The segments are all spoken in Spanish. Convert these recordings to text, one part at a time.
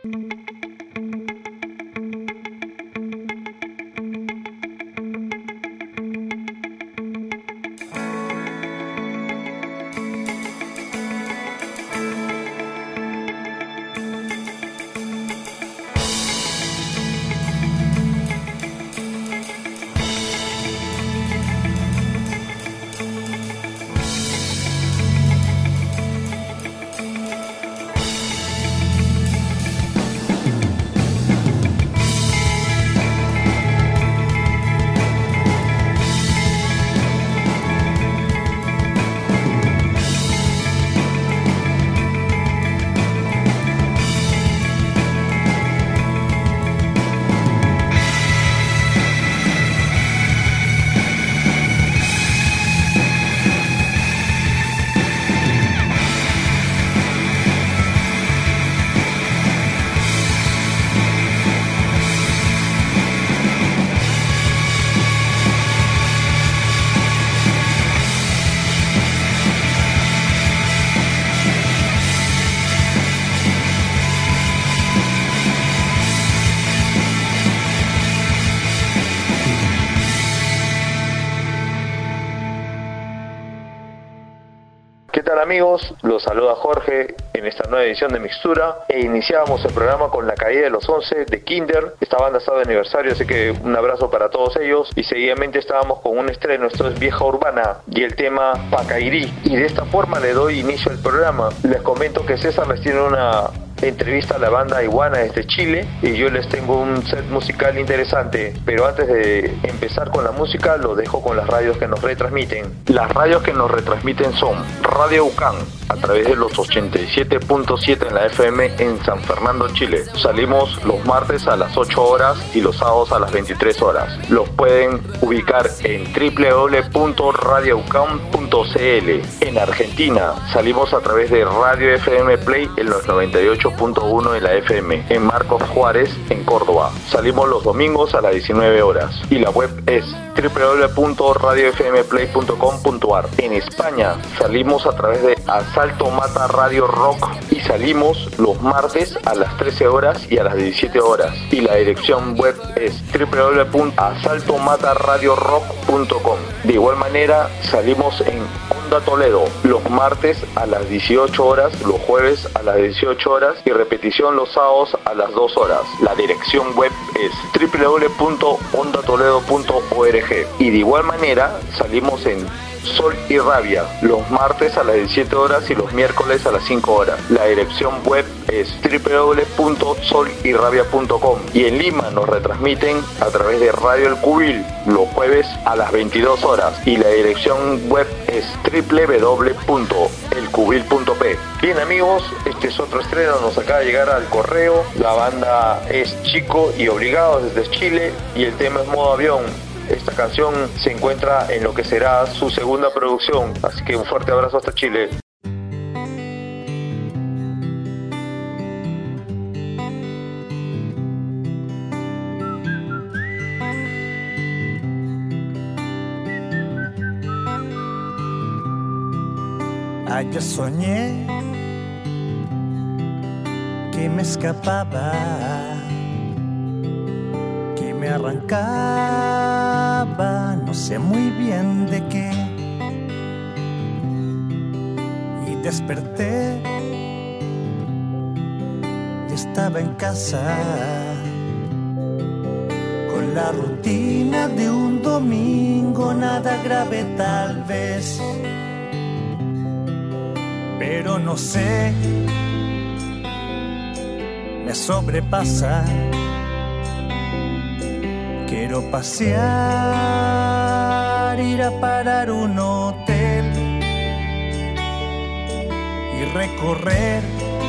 Amigos, los saluda Jorge en esta nueva edición de Mixtura e iniciábamos el programa con La Caída de los 11 de Kinder. Esta banda está de aniversario, así que un abrazo para todos ellos, y seguidamente estábamos con un estreno, esto es Vieja Urbana y el tema Pacairí, y de esta forma le doy inicio al programa. Les comento que César les tiene una entrevista a la banda Iguana desde Chile y yo les tengo un set musical interesante, pero antes de empezar con la música lo dejo con las radios que nos retransmiten. Las radios que nos retransmiten son Radio UCAN a través de los 87.7 en la FM en San Fernando, Chile. Salimos los martes a las 8 horas y los sábados a las 23 horas. Los pueden ubicar en www.radioucan.cl. En Argentina salimos a través de Radio FM Play en los 98.1 en la FM en Marcos Juárez, en Córdoba. Salimos los domingos a las 19 horas y la web es www.radiofmplay.com.ar. En España salimos a través de Asalto Mata Radio Rock y salimos los martes a las 13 horas y a las 17 horas. Y la dirección web es www.asaltomataradiorock.com. De igual manera salimos en Onda Toledo los martes a las 18 horas, los jueves a las 18 horas y repetición los sábados a las 2 horas. La dirección web es www.ondatoledo.org. Y de igual manera salimos en Sol y Rabia los martes a las 17 horas y los miércoles a las 5 horas. La dirección web es www.solyrabia.com. Y en Lima nos retransmiten a través de Radio El Cubil los jueves a las 22 horas y la dirección web es www.elcubil.p. Bien amigos, este es otro estreno, nos acaba de llegar al correo. La banda es Chico y Obligado desde Chile y el tema es Modo Avión. Esta canción se encuentra en lo que será su segunda producción, así que un fuerte abrazo hasta Chile. Ayer soñé que me escapaba, que me arrancaba, no sé muy bien de qué, y desperté y estaba en casa con la rutina de un domingo, nada grave tal vez, pero no sé, me sobrepasa. Quiero pasear, ir a parar un hotel y recorrer,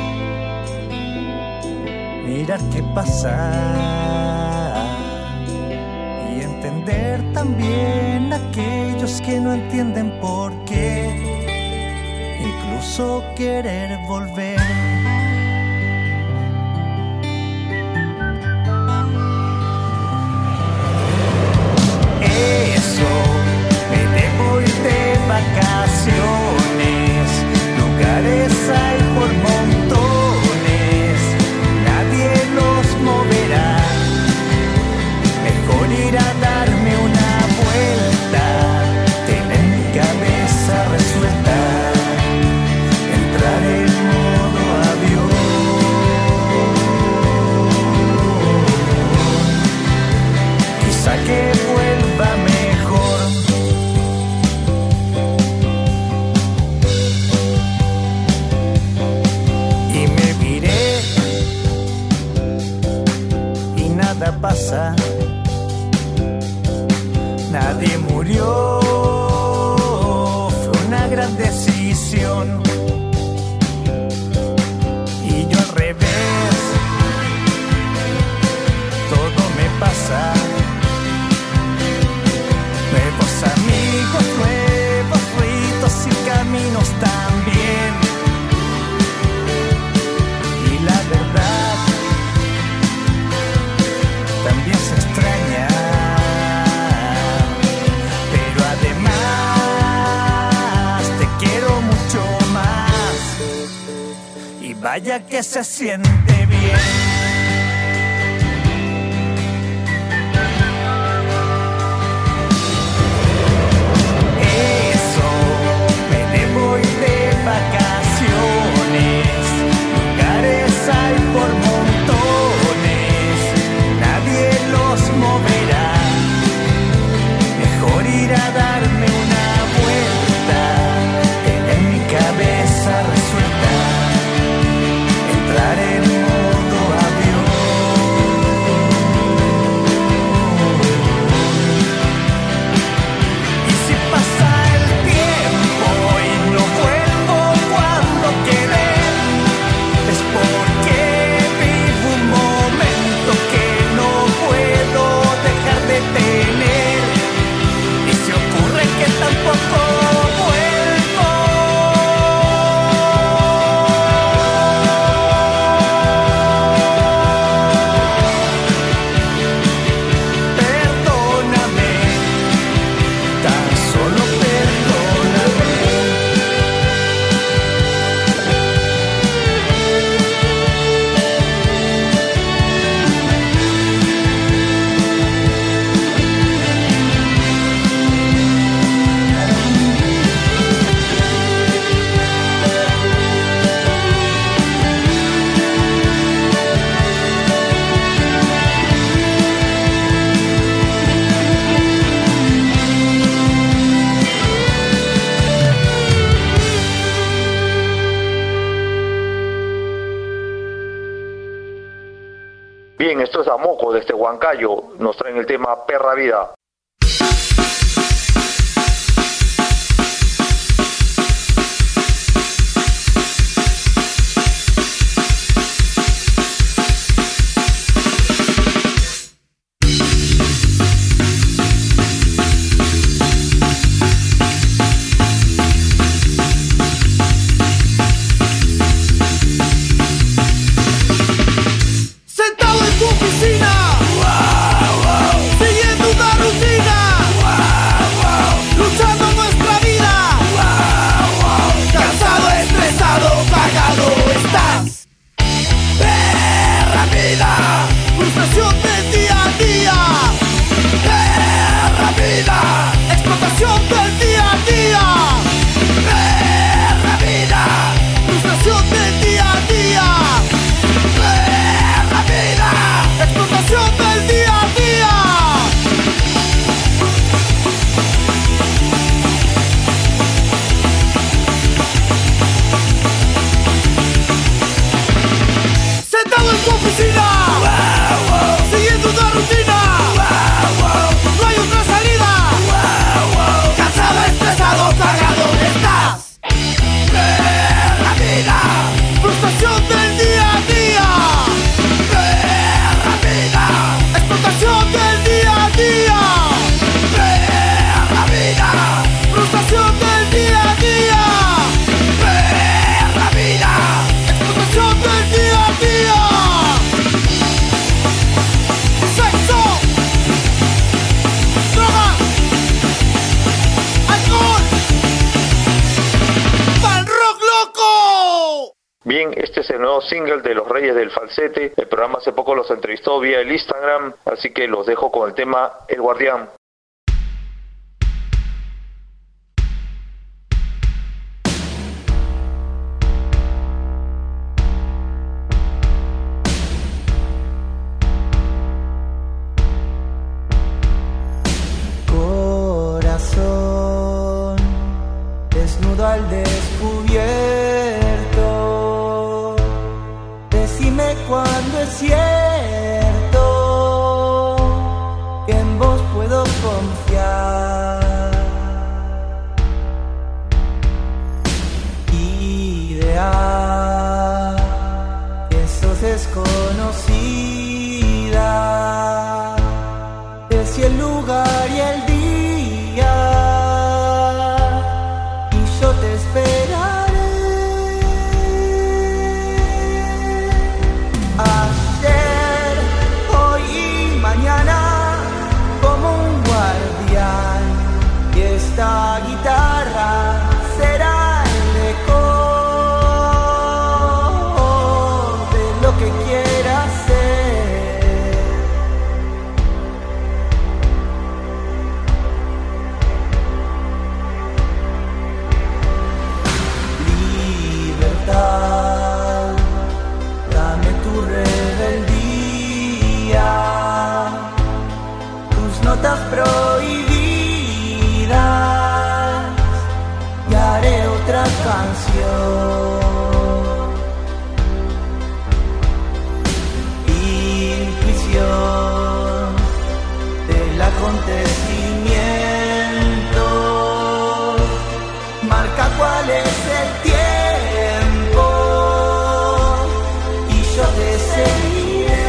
mirar qué pasa y entender también a aquellos que no entienden por qué, incluso querer volver. Me debo ir de vacaciones, lugares hay por montones, nadie gran decisión. Y yo al revés, todo me pasa. Nuevos amigos, nuevos ritos y caminos también. Y la verdad también se extraña. Pero además te quiero mucho más. Y vaya que se siente bien. Vacaciones, lugares hay por montones, nadie los moverá. Mejor ir a darme una vuelta, tener mi cabeza resuelta, entrar en modo avión. Y si pasa el tiempo y no vuelvo cuando querer, es porque vivo un momento que no puedo dejar de tener. Y se ocurre que tampoco vuelvo. Perdóname, tan solo perdóname. Bien, esto es Amoco desde Huancayo. Nos traen el tema Perra Vida. Sentado en tu oficina, siguiendo una rutina, luchando nuestra vida, cansado, estresado, pagado estás. Perra vida, frustración del día a día. Perra vida, explotación del día a día. Perra vida, frustración del día a día. Perra vida, explotación del día a día. Sentado en tu oficina, siguiendo una rutina, no hay otra salida. Cansado, estresado, pagado estás. Perra vida, frustración del día a día. Perra vida, explotación del día a día. Perra vida, frustración del día a día. Perra vida, explotación del día a día. Sexo, drogas, alcohol, pan rock loco. Bien, este es el nuevo single de Los Reyes del Falsete. El programa hace poco los entrevistó vía el Instagram, así que los dejo con el tema El Guardián. Corazón desnudo al descubierto, decime cuándo es cierto que en vos puedo confiar. otra canción. Intuición del acontecimiento marca cuál es el tiempo y yo te seguiré.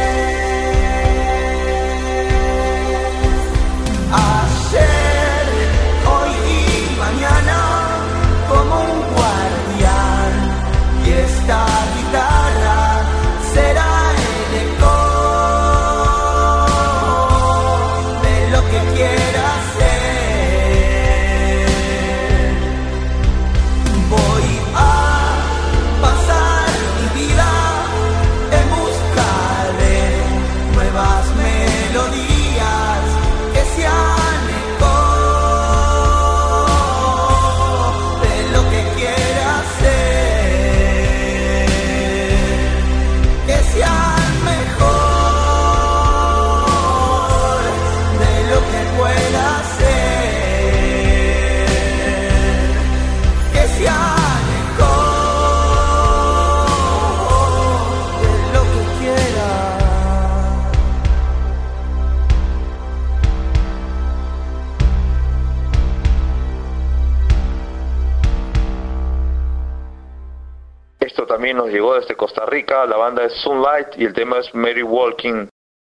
Ayer, hoy y mañana como un guardián, y esta guitarra será el eco de lo que quiera ser. Voy a pasar mi vida en busca de nuevas melodías que sean eco de lo que quiera ser, que sean mejor de lo que pueda ser, que sean mejor de lo que quiera. Esto también nos llegó desde Costa Rica, la banda es Sunlight y el tema es Mary Walking.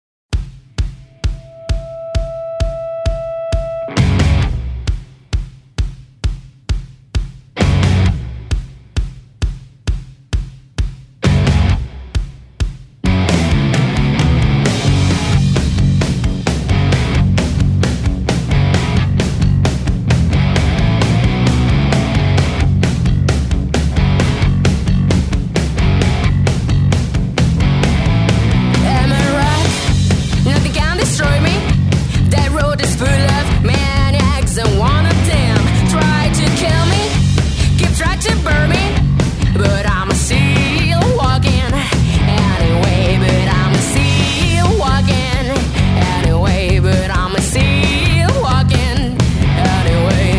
Am I right? Nothing can destroy me. That road is full of maniacs, and one of them tried to kill me, keep trying to burn me, but I'm still walking anyway. But I'm still walking anyway. But I'm still walking anyway.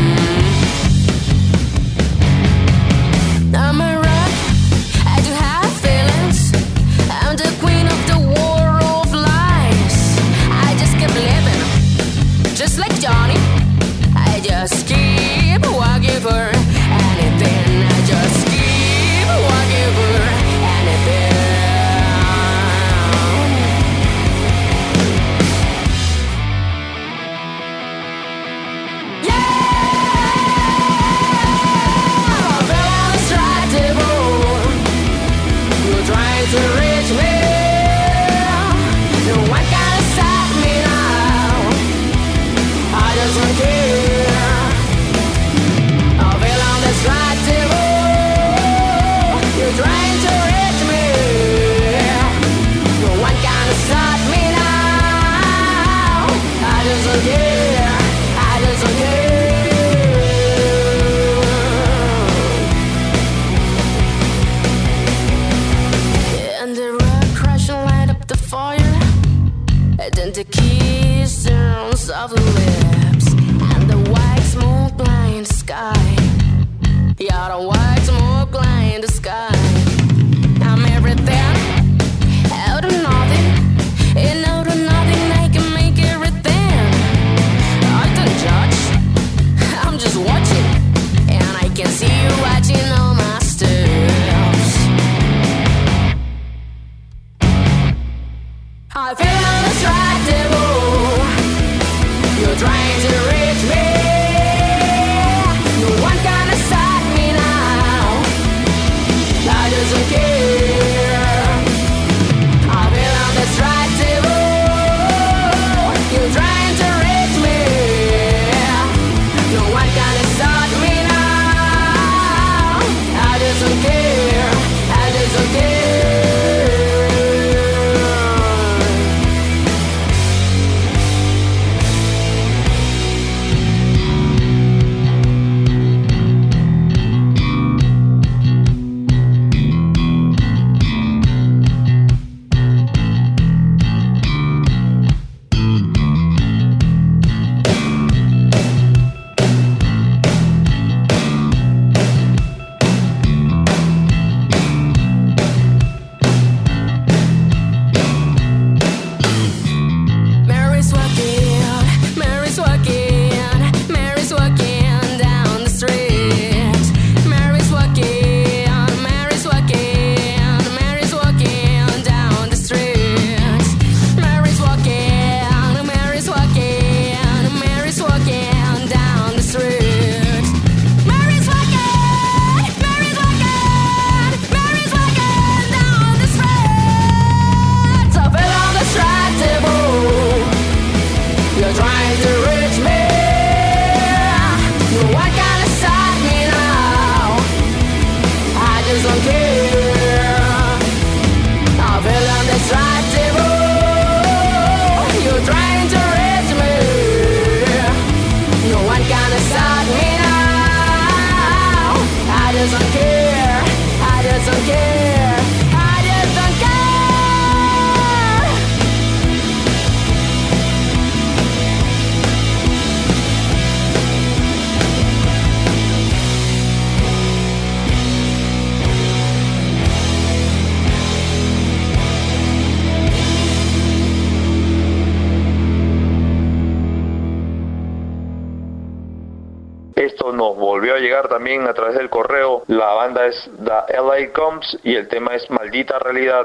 Am I right? I do have feelings. I'm the queen of the war of lies. I just keep living, just like Johnny. I just keep walking for anything. I just keep walking for anything. Yeah! Very distractible. You're trying to reach me. No one can stop me now. I just don't care. I feel undistractible. You're trying to reach me. No one can stop me now. I just don't care. I just don't care. And the rock crashing light up the fire, and then the kiss turns off the lips, and the white smoke blind the sky. Yeah, the white smoke blind the sky. I'm everything, out of nothing, and out of nothing I can make everything. I don't judge, I'm just watching, and I can see you watching all my steps. I feel undistractable. You're trying to reach me. No one can stop me now. I just don't care. I feel undistractable. You're trying to reach me. No one can stop me now. llegar también a través del correo. La banda es The LA Comes y el tema es Maldita Realidad.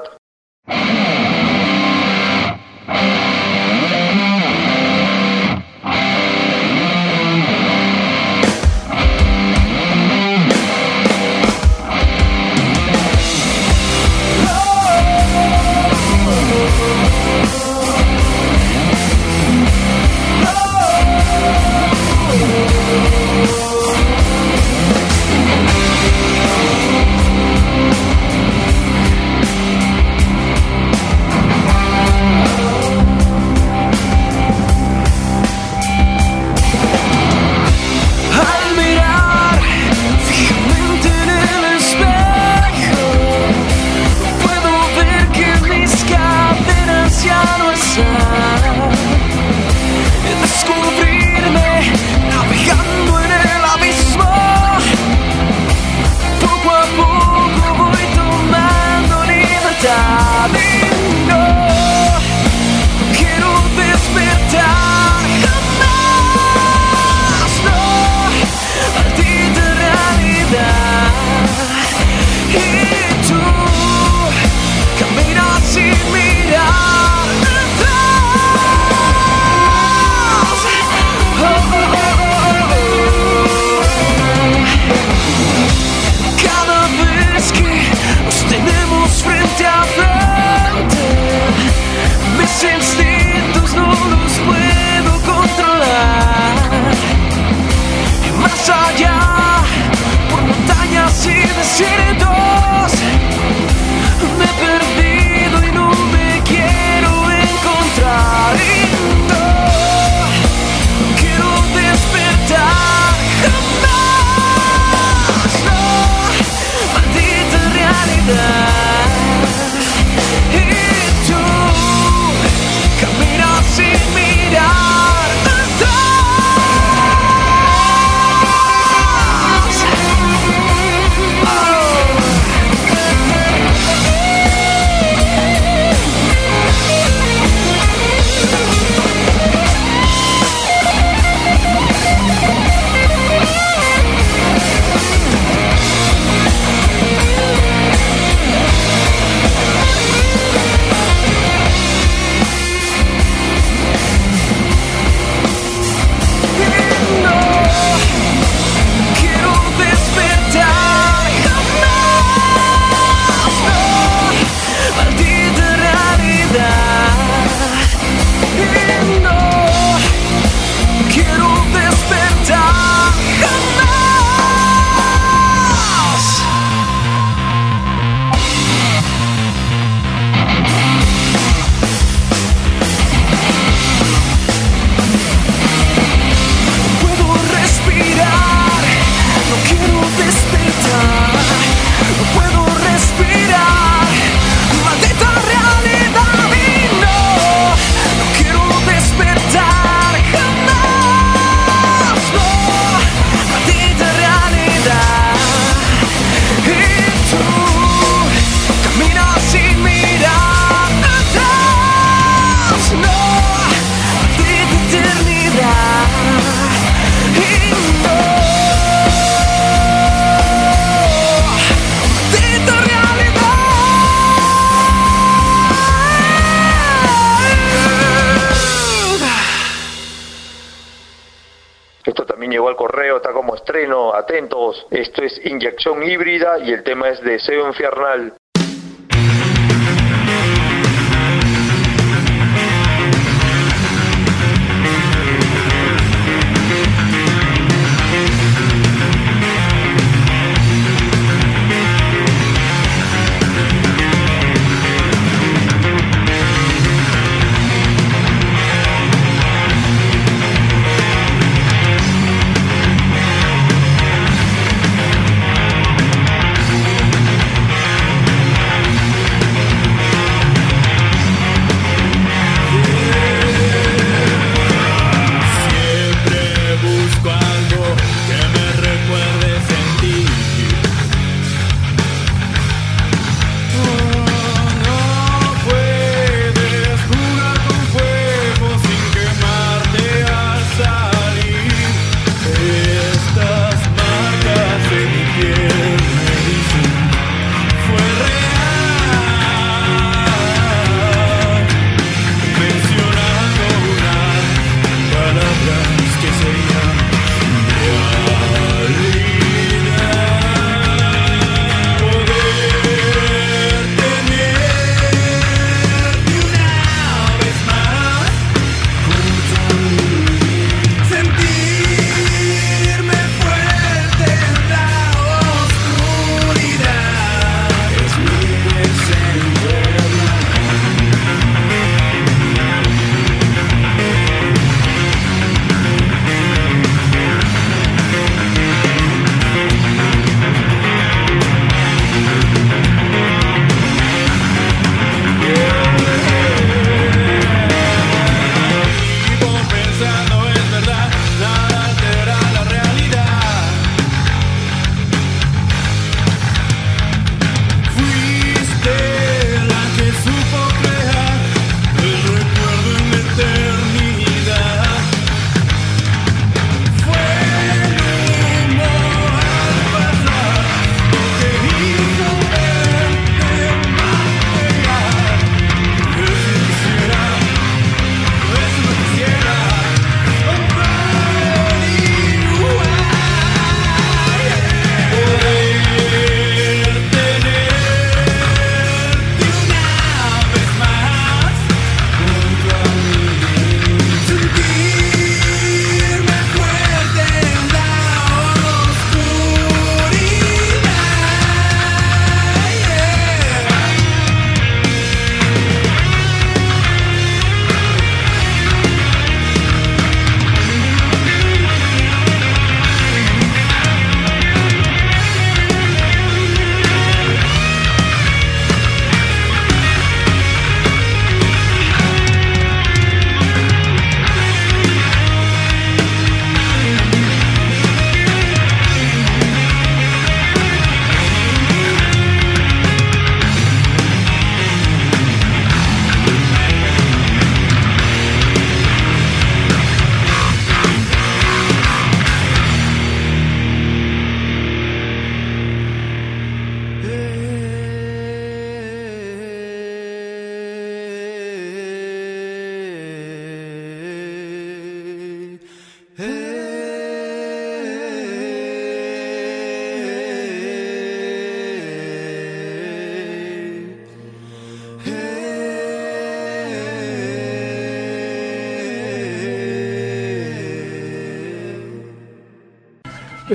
Llegó al correo, está como estreno, atentos. Esto es Inyección Híbrida y el tema es Deseo Infernal.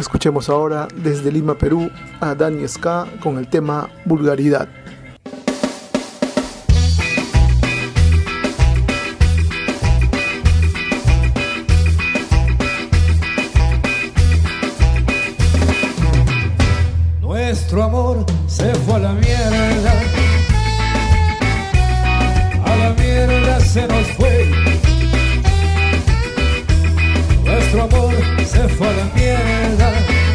Escuchemos ahora desde Lima, Perú, a Dani Ska con el tema Vulgaridad. Nuestro amor se fue a la mierda se nos fue. Nuestro amor se fue a la mierda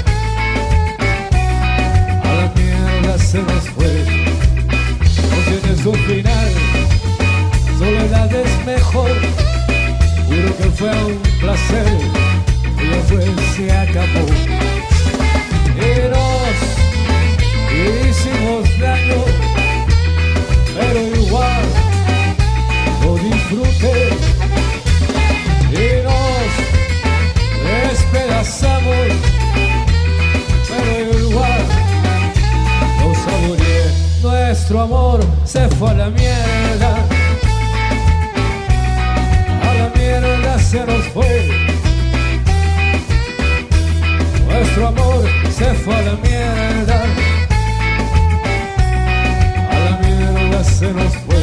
se nos fue. No tiene su final, soledad es mejor. Juro que fue un placer, y después se acabó. Y nos hicimos daño, pero igual lo disfruté. Y nos despedazamos, pero igual lo saboreé. Nuestro amor se fue a la mierda se nos fue. Nuestro amor se fue a la mierda se nos fue.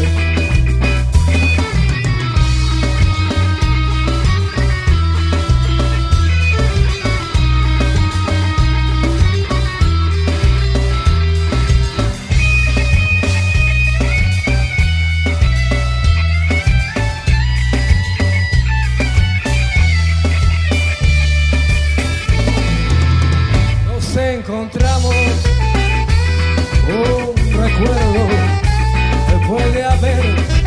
Encontramos un recuerdo que puede haber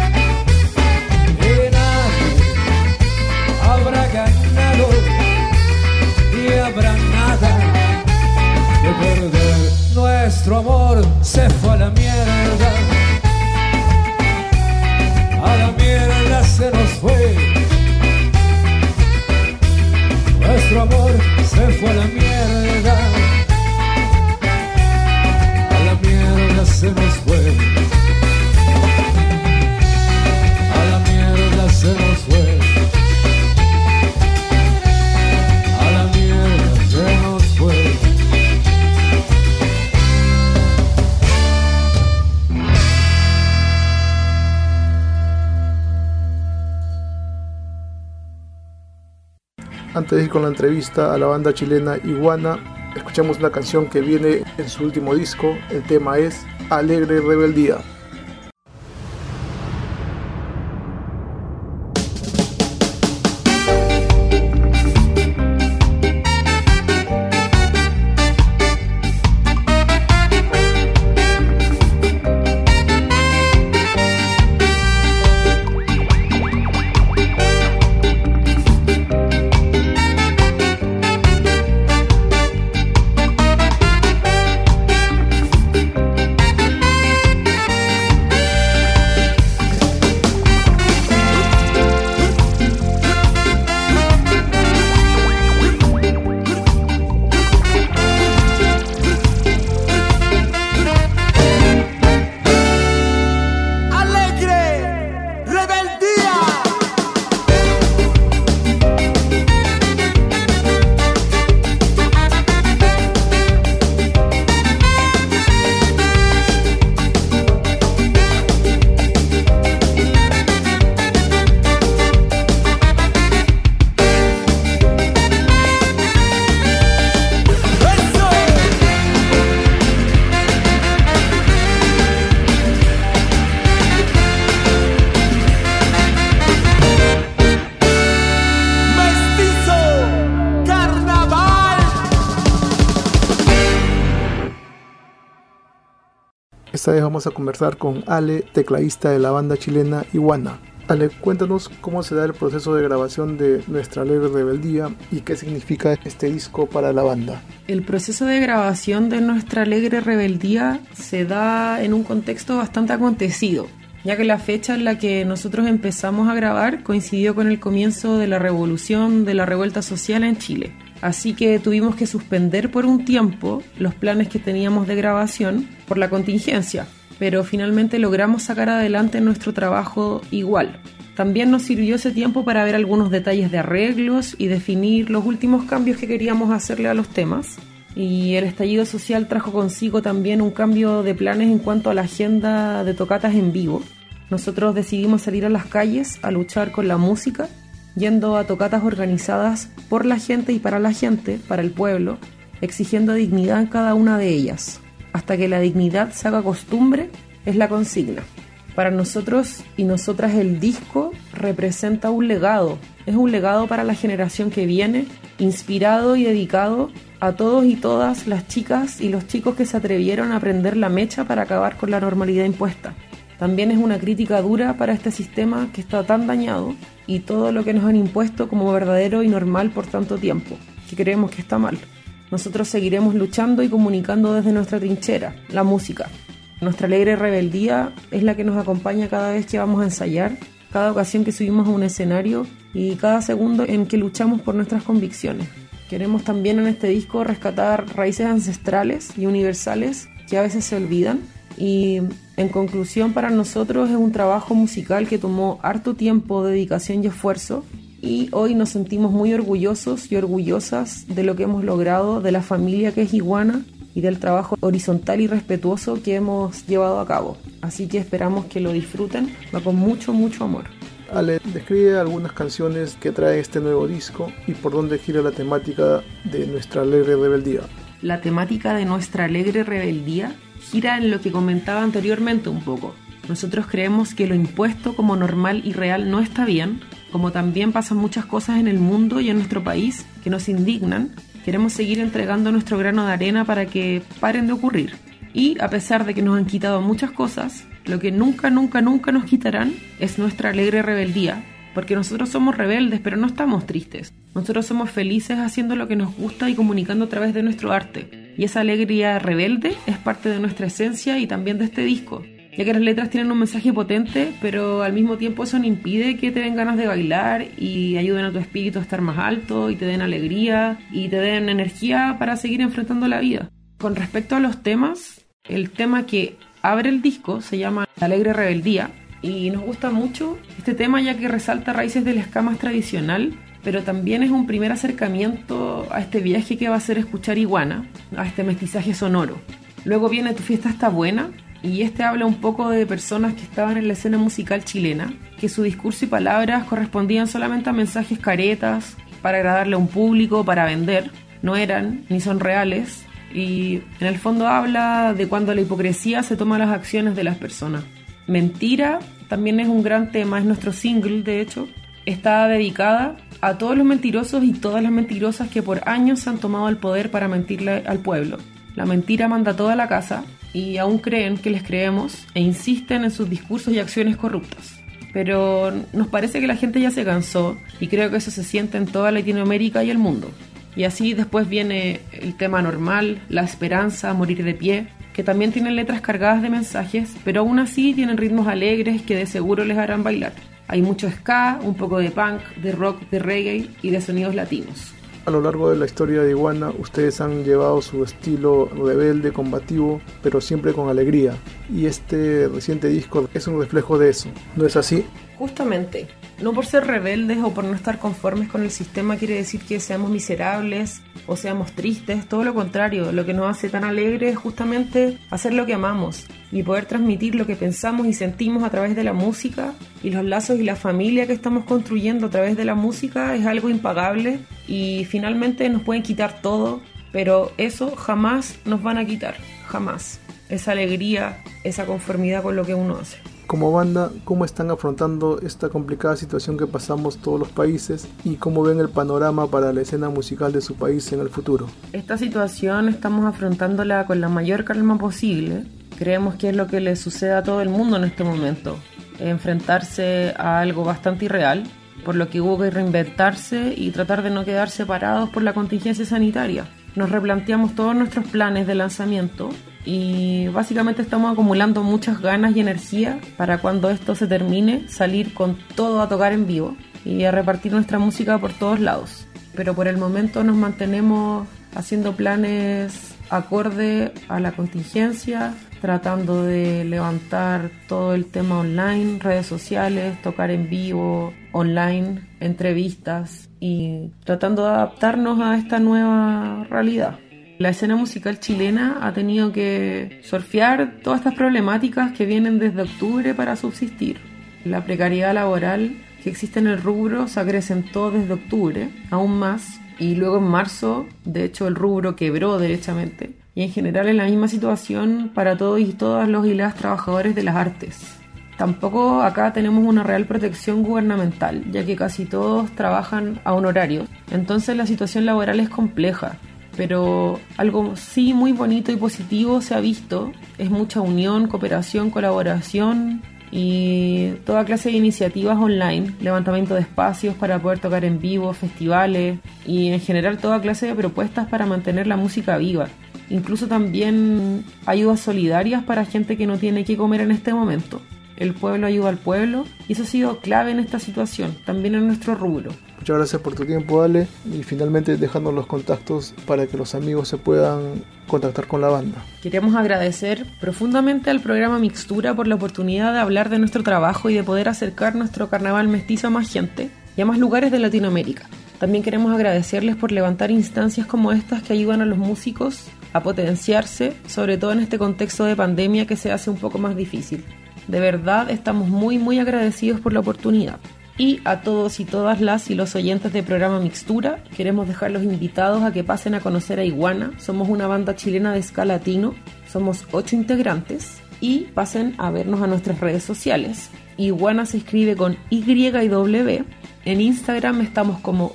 y nadie habrá ganado y habrá nada que perder. Nuestro amor se fue a la mierda se nos fue. Nuestro amor se fue a la mierda se nos fue. A la mierda se nos fue. A la mierda se nos fue. Antes de ir con la entrevista a la banda chilena Iguana, escuchamos una canción que viene en su último disco. El tema es Alegre Rebeldía. Esta vez vamos a conversar con Ale, tecladista de la banda chilena Iguana. Ale, cuéntanos cómo se da el proceso de grabación de Nuestra Alegre Rebeldía y qué significa este disco para la banda. El proceso de grabación de Nuestra Alegre Rebeldía se da en un contexto bastante acontecido, ya que la fecha en la que nosotros empezamos a grabar coincidió con el comienzo de la revolución, de la revuelta social en Chile. Así que tuvimos que suspender por un tiempo los planes que teníamos de grabación por la contingencia, pero finalmente logramos sacar adelante nuestro trabajo igual. También nos sirvió ese tiempo para ver algunos detalles de arreglos y definir los últimos cambios que queríamos hacerle a los temas. Y el estallido social trajo consigo también un cambio de planes en cuanto a la agenda de tocatas en vivo. Nosotros decidimos salir a las calles a luchar con la música, yendo a tocatas organizadas por la gente y para la gente, para el pueblo, exigiendo dignidad en cada una de ellas. Hasta que la dignidad se haga costumbre, es la consigna. Para nosotros y nosotras el disco representa un legado. Es un legado para la generación que viene, inspirado y dedicado a todos y todas las chicas y los chicos que se atrevieron a prender la mecha para acabar con la normalidad impuesta. También es una crítica dura para este sistema que está tan dañado y todo lo que nos han impuesto como verdadero y normal por tanto tiempo, que creemos que está mal. Nosotros seguiremos luchando y comunicando desde nuestra trinchera, la música. Nuestra alegre rebeldía es la que nos acompaña cada vez que vamos a ensayar, cada ocasión que subimos a un escenario y cada segundo en que luchamos por nuestras convicciones. Queremos también en este disco rescatar raíces ancestrales y universales que a veces se olvidan. Y en conclusión, para nosotros es un trabajo musical que tomó harto tiempo, dedicación y esfuerzo, y hoy nos sentimos muy orgullosos y orgullosas de lo que hemos logrado, de la familia que es Iguana y del trabajo horizontal y respetuoso que hemos llevado a cabo. Así que esperamos que lo disfruten, va con mucho, mucho amor. Ale, describe algunas canciones que trae este nuevo disco y por dónde gira la temática de Nuestra Alegre Rebeldía. La temática de Nuestra Alegre Rebeldía gira en lo que comentaba anteriormente un poco. Nosotros creemos que lo impuesto como normal y real no está bien, como también pasan muchas cosas en el mundo y en nuestro país que nos indignan. Queremos seguir entregando nuestro grano de arena para que paren de ocurrir. Y a pesar de que nos han quitado muchas cosas, lo que nunca, nunca, nunca nos quitarán es nuestra alegre rebeldía, porque nosotros somos rebeldes, pero no estamos tristes. Nosotros somos felices haciendo lo que nos gusta y comunicando a través de nuestro arte. Y esa alegría rebelde es parte de nuestra esencia y también de este disco, ya que las letras tienen un mensaje potente, pero al mismo tiempo eso no impide que te den ganas de bailar y ayuden a tu espíritu a estar más alto y te den alegría y te den energía para seguir enfrentando la vida. Con respecto a los temas, el tema que abre el disco se llama Alegre Rebeldía y nos gusta mucho este tema ya que resalta raíces del ska más tradicional, pero también es un primer acercamiento a este viaje que va a ser escuchar Iguana, a este mestizaje sonoro. Luego viene Tu fiesta está buena, y este habla un poco de personas que estaban en la escena musical chilena, que su discurso y palabras correspondían solamente a mensajes caretas, para agradarle a un público, para vender, no eran ni son reales, y en el fondo habla de cuando la hipocresía se toma las acciones de las personas. Mentira también es un gran tema, es nuestro single de hecho, está dedicada a todos los mentirosos y todas las mentirosas que por años se han tomado el poder para mentirle al pueblo. La mentira manda toda la casa y aún creen que les creemos e insisten en sus discursos y acciones corruptas. Pero nos parece que la gente ya se cansó y creo que eso se siente en toda Latinoamérica y el mundo. Y así después viene el tema normal, La esperanza, Morir de pie, que también tienen letras cargadas de mensajes, pero aún así tienen ritmos alegres que de seguro les harán bailar. Hay mucho ska, un poco de punk, de rock, de reggae y de sonidos latinos. A lo largo de la historia de Iguana, ustedes han llevado su estilo rebelde, combativo, pero siempre con alegría. Y este reciente disco es un reflejo de eso, ¿no es así? Justamente, no por ser rebeldes o por no estar conformes con el sistema quiere decir que seamos miserables o seamos tristes, todo lo contrario, lo que nos hace tan alegres es justamente hacer lo que amamos y poder transmitir lo que pensamos y sentimos a través de la música, y los lazos y la familia que estamos construyendo a través de la música es algo impagable y finalmente nos pueden quitar todo, pero eso jamás nos van a quitar, jamás, esa alegría, esa conformidad con lo que uno hace. Como banda, ¿cómo están afrontando esta complicada situación que pasamos todos los países y cómo ven el panorama para la escena musical de su país en el futuro? Esta situación estamos afrontándola con la mayor calma posible. Creemos que es lo que le sucede a todo el mundo en este momento, enfrentarse a algo bastante irreal, por lo que hubo que reinventarse y tratar de no quedar separados por la contingencia sanitaria. Nos replanteamos todos nuestros planes de lanzamiento y básicamente estamos acumulando muchas ganas y energía para cuando esto se termine salir con todo a tocar en vivo y a repartir nuestra música por todos lados. Pero por el momento nos mantenemos haciendo planes acorde a la contingencia, tratando de levantar todo el tema online, redes sociales, tocar en vivo, online, entrevistas y tratando de adaptarnos a esta nueva realidad. La escena musical chilena ha tenido que surfear todas estas problemáticas que vienen desde octubre para subsistir. La precariedad laboral que existe en el rubro se acrecentó desde octubre, aún más, y luego en marzo, de hecho, el rubro quebró derechamente. Y en general es la misma situación para todos y todas los y las trabajadores de las artes. Tampoco acá tenemos una real protección gubernamental, ya que casi todos trabajan a honorarios. Entonces la situación laboral es compleja. Pero algo sí muy bonito y positivo se ha visto, es mucha unión, cooperación, colaboración y toda clase de iniciativas online, levantamiento de espacios para poder tocar en vivo, festivales y en general toda clase de propuestas para mantener la música viva. Incluso también ayudas solidarias para gente que no tiene que comer en este momento. El pueblo ayuda al pueblo y eso ha sido clave en esta situación, también en nuestro rubro. Muchas gracias por tu tiempo, Ale, y finalmente dejando los contactos para que los amigos se puedan contactar con la banda. Queremos agradecer profundamente al programa Mixtura por la oportunidad de hablar de nuestro trabajo y de poder acercar nuestro carnaval mestizo a más gente y a más lugares de Latinoamérica. También queremos agradecerles por levantar instancias como estas que ayudan a los músicos a potenciarse, sobre todo en este contexto de pandemia que se hace un poco más difícil. De verdad estamos muy agradecidos por la oportunidad. Y a todos y todas las y los oyentes del programa Mixtura, queremos dejarlos invitados a que pasen a conocer a Iguana. Somos una banda chilena de ska latino, somos 8 integrantes y pasen a vernos a nuestras redes sociales. Iguana se escribe con Y y W. En Instagram estamos como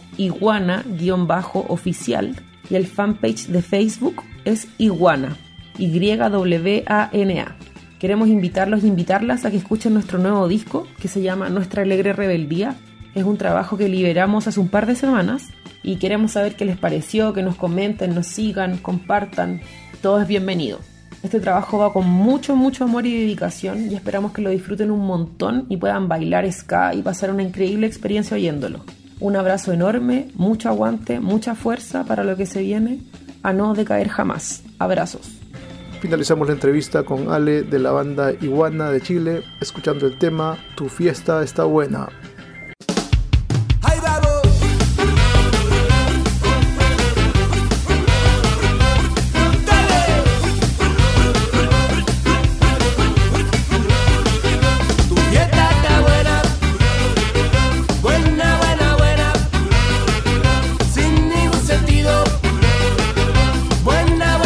iguana_oficial y el fanpage de Facebook es Iguana, YWANA. Queremos invitarlos y invitarlas a que escuchen nuestro nuevo disco que se llama Nuestra Alegre Rebeldía. Es un trabajo que liberamos hace un par de semanas y queremos saber qué les pareció, que nos comenten, nos sigan, compartan. Todo es bienvenido. Este trabajo va con mucho amor y dedicación y esperamos que lo disfruten un montón y puedan bailar ska y pasar una increíble experiencia oyéndolo. Un abrazo enorme, mucho aguante, mucha fuerza para lo que se viene. A no decaer jamás. Abrazos. Finalizamos la entrevista con Ale de la banda Iguana de Chile, escuchando el tema Tu fiesta está buena. ¡Ahí vamos! ¡Dale! Tu fiesta está buena, buena, sin ningún sentido. Buena.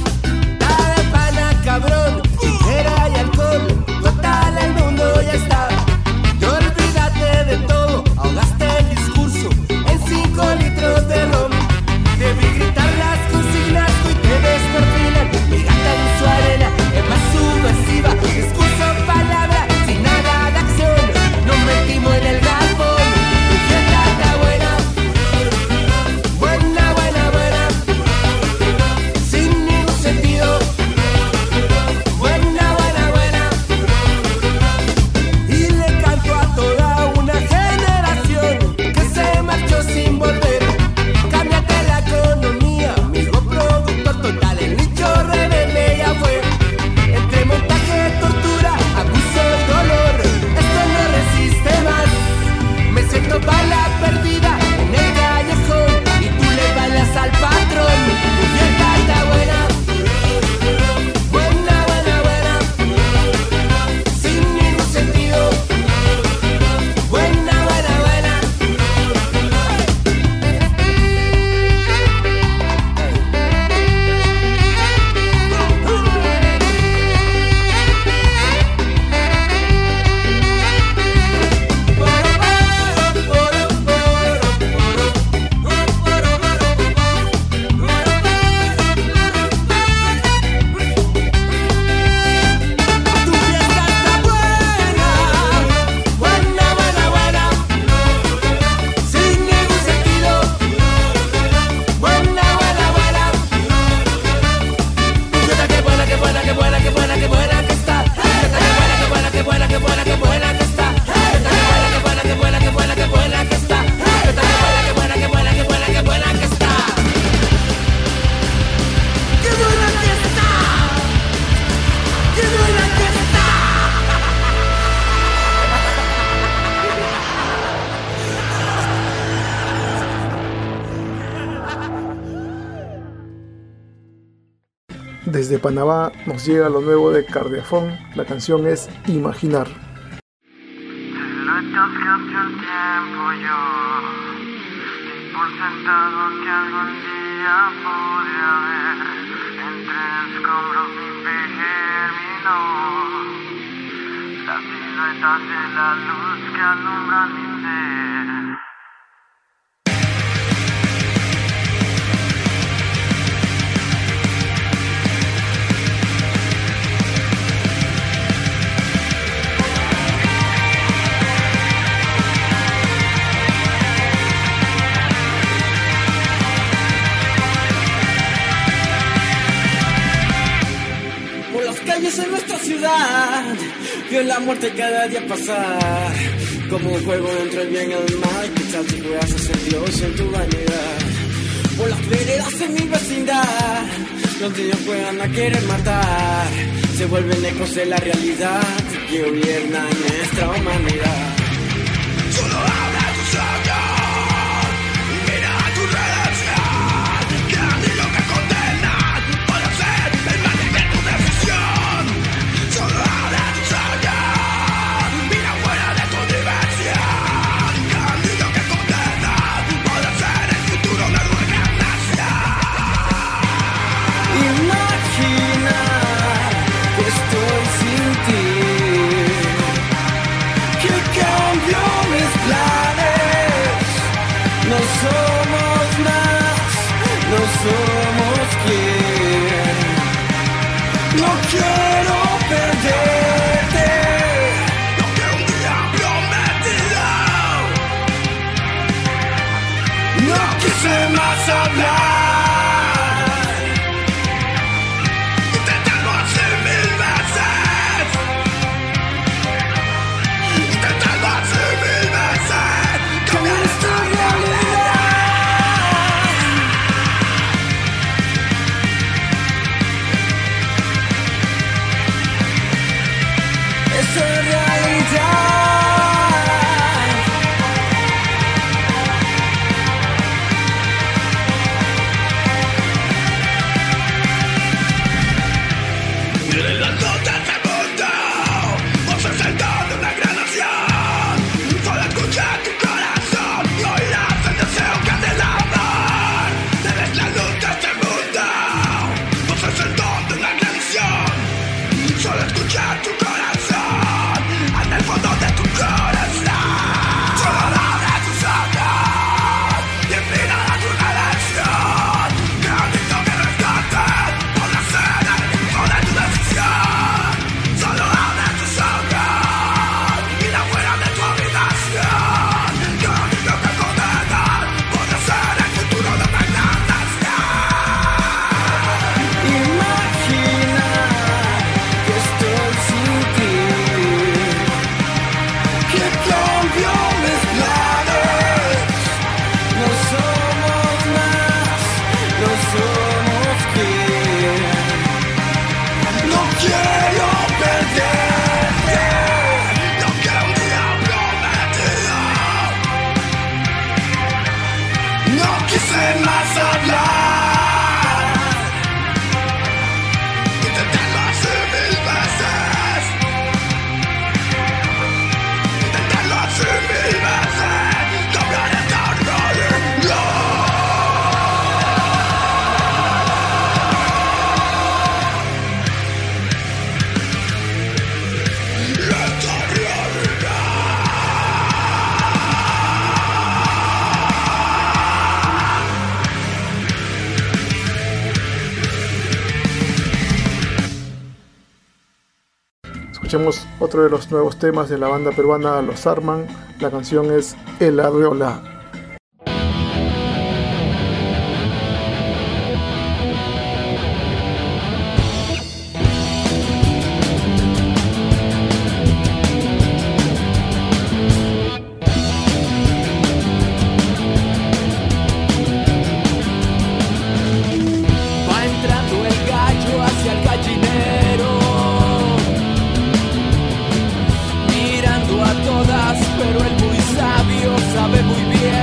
Cabrón, era y alcohol, total el mundo ya está. Desde Panamá nos llega lo nuevo de Cardiafón, la canción es Imaginar. Siluetas que hace un tiempo yo di por sentado que algún día podría ver entre escombros mi germinó. Las siluetas de la luz que alumbran mi ser. En nuestra ciudad vio la muerte cada día pasar como un juego entre el bien y el mal. Quizás tú puedas hacer Dios en tu vanidad. Por las veredas en mi vecindad los niños juegan a querer matar, se vuelven ecos de la realidad que gobierna nuestra humanidad. Solo habla tu sabia, mira tu relación, que a mí lo que condena puede ser el mal de tu decisión. Solo habla tu sabia, mira fuera de tu diversión, que a mí lo que condena puede ser el futuro de nuestra nación. Imagina que estoy sin ti, que cambio mis planes. No somos más, no somos quien. No quiero perderte, lo que un día prometido. No quise más hablar, intentando hacer mil veces, intentando hacer mil veces con esta realidad. Esa realidad. Miren las notas del mundo, vos sos el don de una gran nación. Solo escucha tu corazón y oirás el deseo que anhela el amor. Eres la luz de este mundo, vos sos el don de una gran nación. Solo escucha tu corazón, en el fondo de tu corazón. Solo abre tus ojos y mira a tu relación. Que a mí no me rescate por la cena y por tu decisión. Solo abre tus ojos, mira fuera de tu habitación. Que a mí no me condena puede ser el futuro de una gran nación. Imagina que estoy sin ti, que cambio mis planes. No somos más, no somos quien. No quiero perderte, lo que un día prometido. No quise más hablar, intentando hacer mil veces, intentando hacer mil veces cambiar esta realidad. Esta realidad. Escuchemos otro de los nuevos temas de la banda peruana Los Arman. La canción es El Arreola. Va entrando el gallo hacia el gallinero, mirando a todas, pero él muy sabio sabe muy bien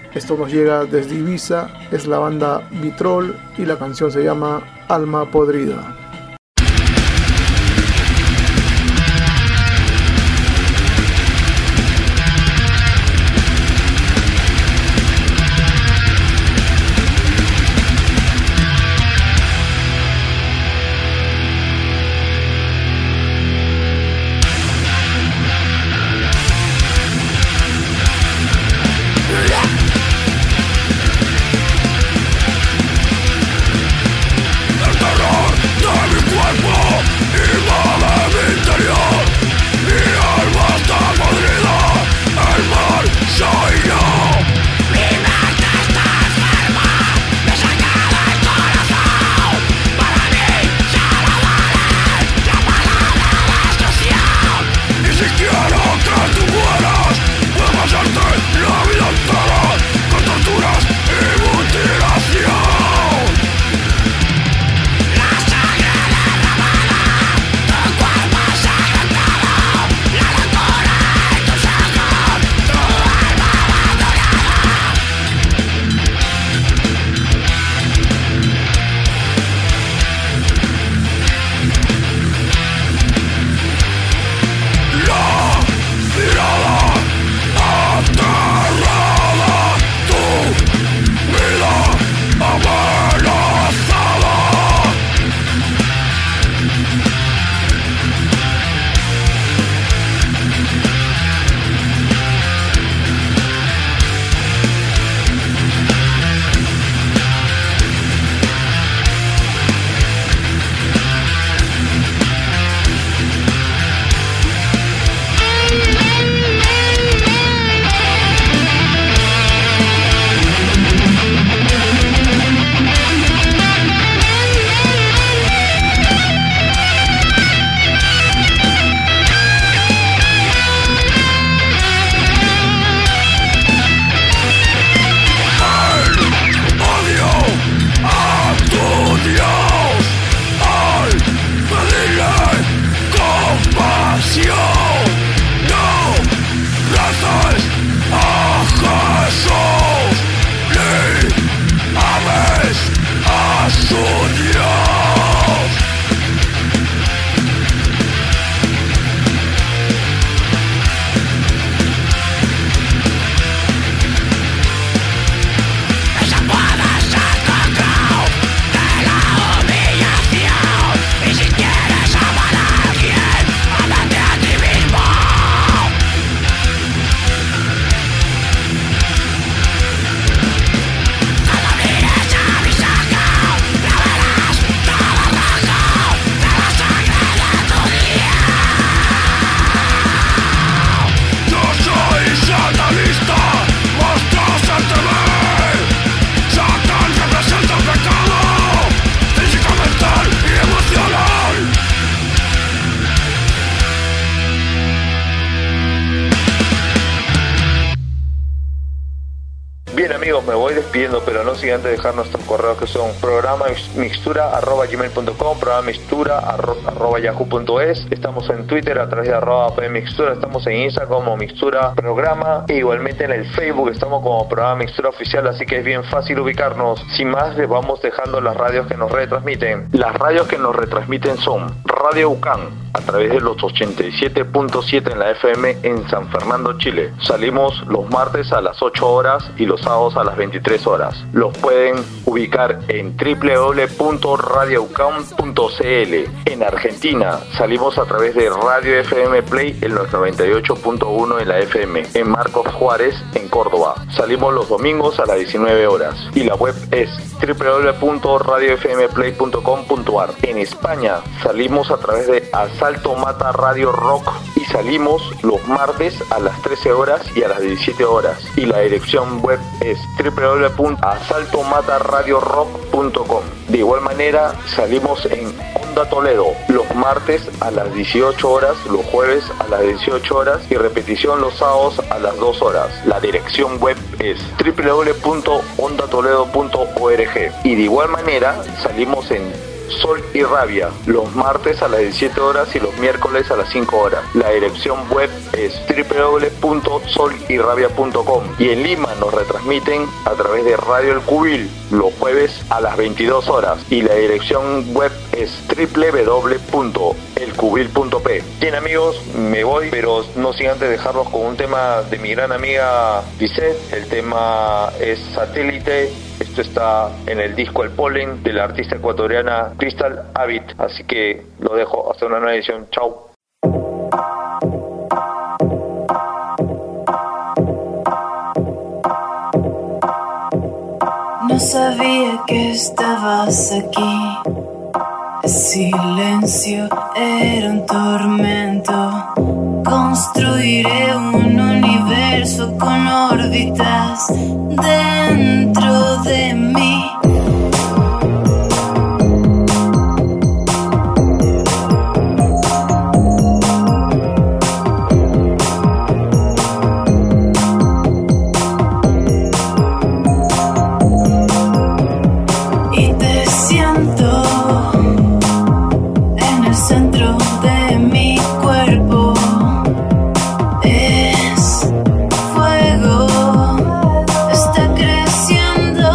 Esto nos llega desde Ibiza, es la banda Vitrol y la canción se llama Alma Podrida. Bien amigos, me voy despidiendo, pero no sin antes dejar nuestros correos que son programamixtura@gmail.com, programamixtura@yahoo.es. Estamos en Twitter a través de @pmixtura, estamos en Instagram como Mixtura Programa e igualmente en el Facebook estamos como Programa Mixtura Oficial, así que es bien fácil ubicarnos. Sin más, les vamos dejando las radios que nos retransmiten. Las radios que nos retransmiten son Radio UCAN a través de los 87.7 en la FM en San Fernando, Chile. Salimos los martes a las 8 horas y los sábados a las 23 horas. Los pueden ubicar en www.radioucam.cl. En Argentina salimos a través de Radio FM Play en los 98.1 en la FM en Marcos Juárez, en Córdoba. Salimos los domingos a las 19 horas y la web es www.radiofmplay.com.ar. En España salimos a través de Asalto Mata Radio Rock y salimos los martes a las 13 horas y a las 17 horas. Y la dirección web es www.asaltomataradiorock.com. De igual manera salimos en Onda Toledo los martes a las 18 horas, los jueves a las 18 horas y repetición los sábados a las 2 horas. La dirección web es www.ondatoledo.org. Y de igual manera salimos en Sol y Rabia, los martes a las 17 horas y los miércoles a las 5 horas. La dirección web es www.solyrrabia.com y en Lima nos retransmiten a través de Radio El Cubil los jueves a las 22 horas y la dirección web es www.elcubil.p. Bien amigos, me voy, pero no sin antes dejarlos con un tema de mi gran amiga Lisette. El tema es Satélite. Esto está en el disco El Polen de la artista ecuatoriana Crystal Avid. Así que lo dejo hasta una nueva edición. Chau. No sabía que estabas aquí. El silencio era un tormento. Construiré un universo con órbitas dentro de mí. Y te siento en el centro de mi cuerpo. Es fuego, está creciendo.